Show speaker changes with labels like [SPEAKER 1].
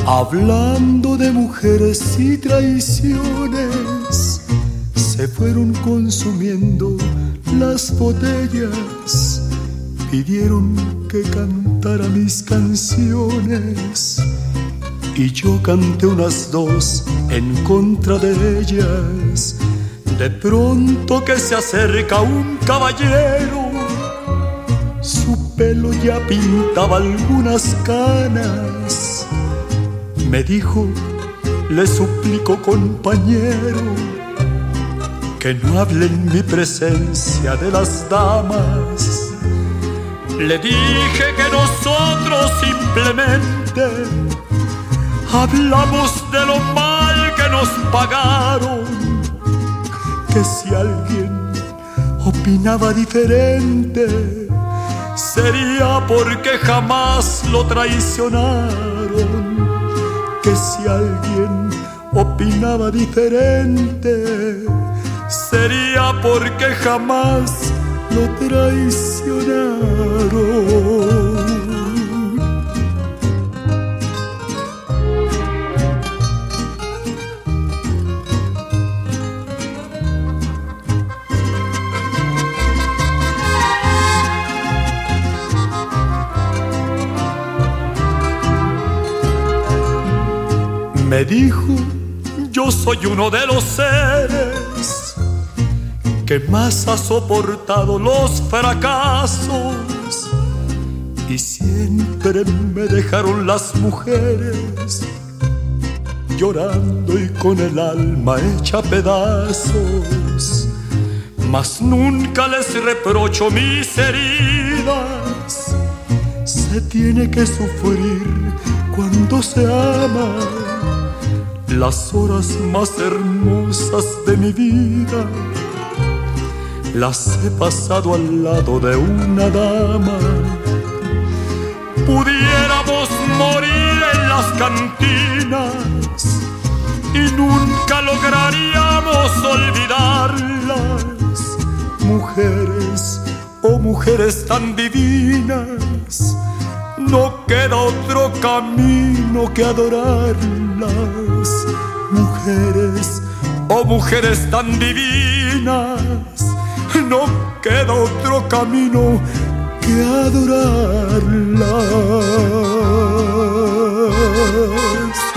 [SPEAKER 1] Hablando de mujeres y traiciones, se fueron consumiendo las botellas. Pidieron que cantara mis canciones y yo canté unas dos en contra de ellas. De pronto que se acerca un caballero, su pelo ya pintaba algunas canas. Me dijo: le suplico, compañero, que no hable en mi presencia de las damas. Le dije que nosotros simplemente hablamos de lo mal que nos pagaron, que si alguien opinaba diferente sería porque jamás lo traicionaron, que si alguien opinaba diferente sería porque jamás lo traicionaron. Me dijo: yo soy uno de los seres que más ha soportado los fracasos, y siempre me dejaron las mujeres llorando y con el alma hecha pedazos. Mas nunca les reprocho mis heridas. Se tiene que sufrir cuando se ama. Las horas más hermosas de mi vida las he pasado al lado de una dama. Pudiéramos morir en las cantinas y nunca lograríamos olvidarlas. Mujeres, oh mujeres tan divinas, no queda otro camino que adorarlas. Mujeres, oh mujeres tan divinas, no queda otro camino que adorarlas.